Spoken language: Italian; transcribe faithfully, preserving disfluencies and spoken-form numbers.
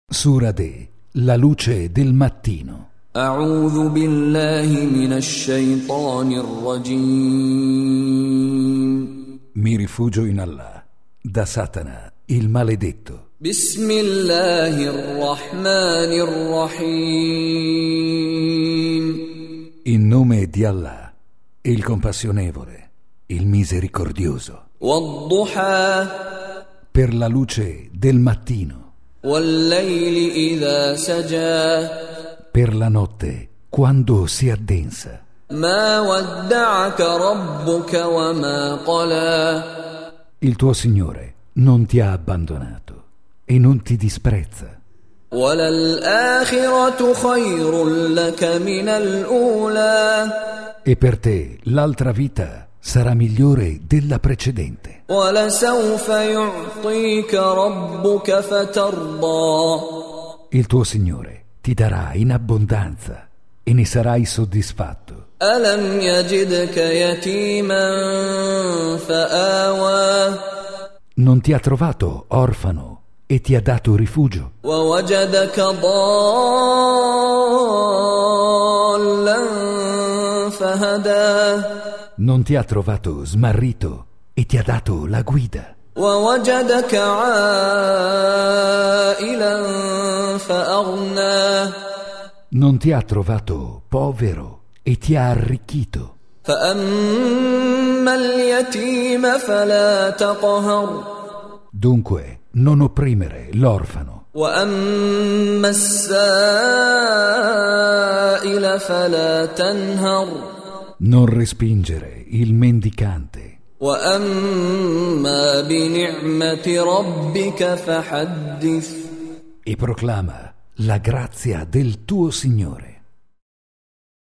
Sura De, la luce del mattino. أعوذ بالله من الشيطان الرجيم. Mi rifugio in Allah, da Satana, il maledetto. بسم الله الرحمن الرحيم. In nome di Allah, il compassionevole, il misericordioso. والضحى. Per la luce del mattino. والليل إذا سجى. Per la notte, quando si addensa. ما ودعك ربك وما قلى. Il tuo Signore non ti ha abbandonato e non ti disprezza. وللآخرة خير لك من الأولى. E per te l'altra vita sarà migliore della precedente. ولسوف يعطيك ربك فترضى. Il tuo Signore ti darà in abbondanza e ne sarai soddisfatto. ألم يجدك يتيما فآوى. Non ti ha trovato orfano e ti ha dato rifugio. ووجدك ضالا فهدى. Non ti ha trovato smarrito e ti ha dato la guida. ووجدك عائلا فأغنى. Non ti ha trovato povero e ti ha arricchito. فأما اليتيم فلا تقهر. Dunque non opprimere l'orfano. وأما السائل فلا تنهر. Non respingere il mendicante. وأما بنعمة ربك فحدث. E proclama la grazia del tuo Signore.